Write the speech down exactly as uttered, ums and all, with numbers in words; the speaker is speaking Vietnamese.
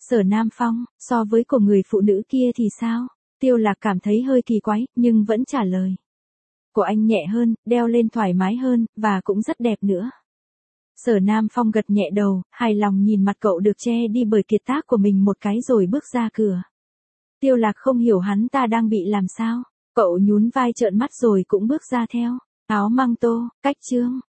Sở Nam Phong, so với của người phụ nữ kia thì sao? Tiêu Lạc cảm thấy hơi kỳ quái, nhưng vẫn trả lời. Của anh nhẹ hơn, đeo lên thoải mái hơn, và cũng rất đẹp nữa. Sở Nam Phong gật nhẹ đầu, hài lòng nhìn mặt cậu được che đi bởi kiệt tác của mình một cái rồi bước ra cửa. Tiêu Lạc không hiểu hắn ta đang bị làm sao. Cậu nhún vai trợn mắt rồi cũng bước ra theo. Áo măng tô, cách chương.